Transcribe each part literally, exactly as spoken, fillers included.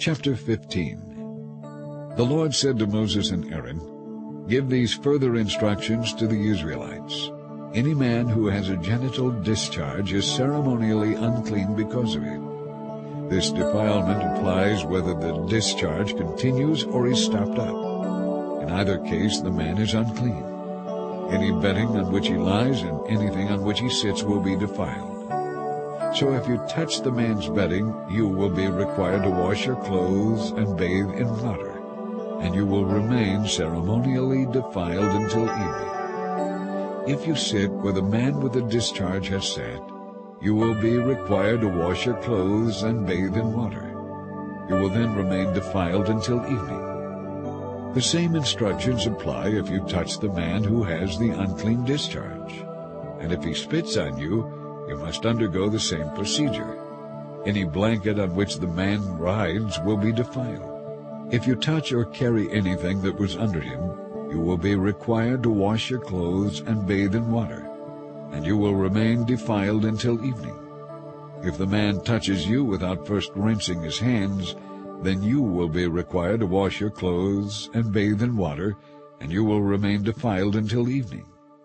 Chapter fifteen. The Lord said to Moses and Aaron, "Give these further instructions to the Israelites. Any man who has a genital discharge is ceremonially unclean because of it. This defilement applies whether the discharge continues or is stopped up. In either case, the man is unclean. Any bedding on which he lies and anything on which he sits will be defiled. So if you touch the man's bedding, you will be required to wash your clothes and bathe in water, and you will remain ceremonially defiled until evening. If you sit where the man with the discharge has sat, you will be required to wash your clothes and bathe in water. You will then remain defiled until evening. The same instructions apply if you touch the man who has the unclean discharge. And if he spits on you, you must undergo the same procedure. Any blanket on which the man rides will be defiled. If you touch or carry anything that was under him, you will be required to wash your clothes and bathe in water, and you will remain defiled until evening. If the man touches you without first rinsing his hands, then you will be required to wash your clothes and bathe in water, and you will remain defiled until evening.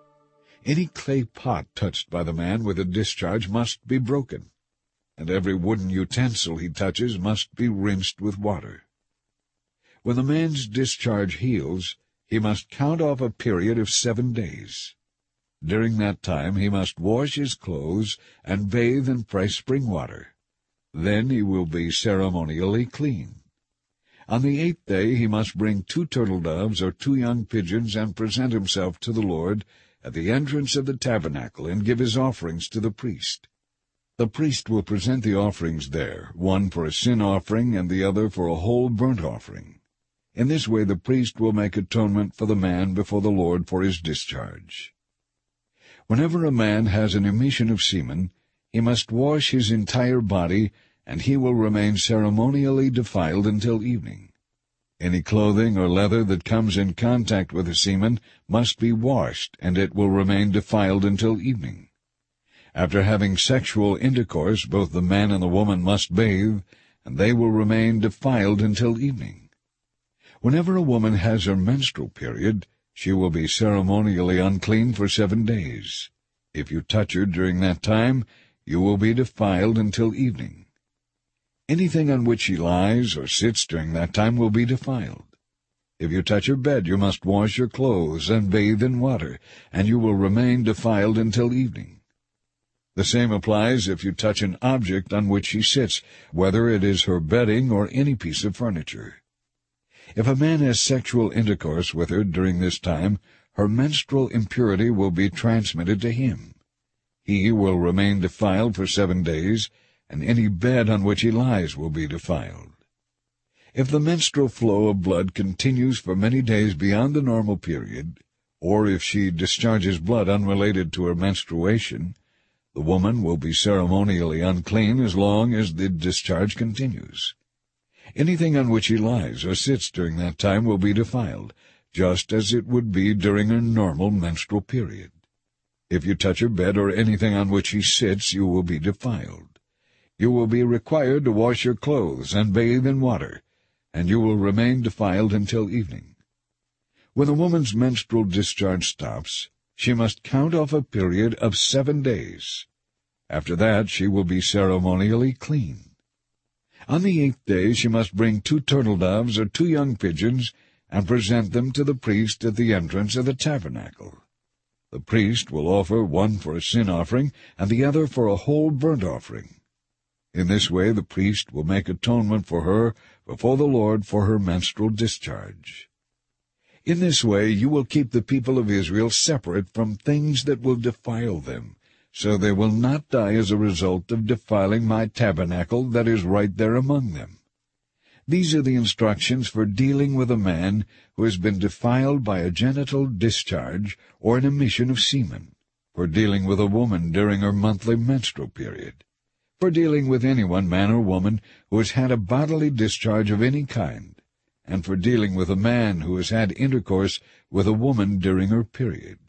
Any clay pot touched by the man with a discharge must be broken, and every wooden utensil he touches must be rinsed with water. When the man's discharge heals, he must count off a period of seven days. During that time he must wash his clothes and bathe in fresh spring water. Then he will be ceremonially clean. On the eighth day he must bring two turtle doves or two young pigeons and present himself to the Lord at the entrance of the tabernacle and give his offerings to the priest. The priest will present the offerings there, one for a sin offering and the other for a whole burnt offering. In this way the priest will make atonement for the man before the Lord for his discharge. Whenever a man has an emission of semen, he must wash his entire body, and he will remain ceremonially defiled until evening. Any clothing or leather that comes in contact with the semen must be washed, and it will remain defiled until evening. After having sexual intercourse, both the man and the woman must bathe, and they will remain defiled until evening. Whenever a woman has her menstrual period, she will be ceremonially unclean for seven days. If you touch her during that time, you will be defiled until evening. Anything on which she lies or sits during that time will be defiled. If you touch her bed, you must wash your clothes and bathe in water, and you will remain defiled until evening. The same applies if you touch an object on which she sits, whether it is her bedding or any piece of furniture. If a man has sexual intercourse with her during this time, her menstrual impurity will be transmitted to him. He will remain defiled for seven days, and any bed on which he lies will be defiled. If the menstrual flow of blood continues for many days beyond the normal period, or if she discharges blood unrelated to her menstruation, the woman will be ceremonially unclean as long as the discharge continues. Anything on which she lies or sits during that time will be defiled, just as it would be during her normal menstrual period. If you touch her bed or anything on which she sits, you will be defiled. You will be required to wash your clothes and bathe in water, and you will remain defiled until evening. When a woman's menstrual discharge stops, she must count off a period of seven days. After that she will be ceremonially clean. On the eighth day she must bring two turtle doves or two young pigeons and present them to the priest at the entrance of the tabernacle. The priest will offer one for a sin offering and the other for a whole burnt offering. In this way the priest will make atonement for her before the Lord for her menstrual discharge. In this way you will keep the people of Israel separate from things that will defile them, so they will not die as a result of defiling my tabernacle that is right there among them. These are the instructions for dealing with a man who has been defiled by a genital discharge or an emission of semen, for dealing with a woman during her monthly menstrual period, for dealing with anyone, man or woman, who has had a bodily discharge of any kind, and for dealing with a man who has had intercourse with a woman during her period.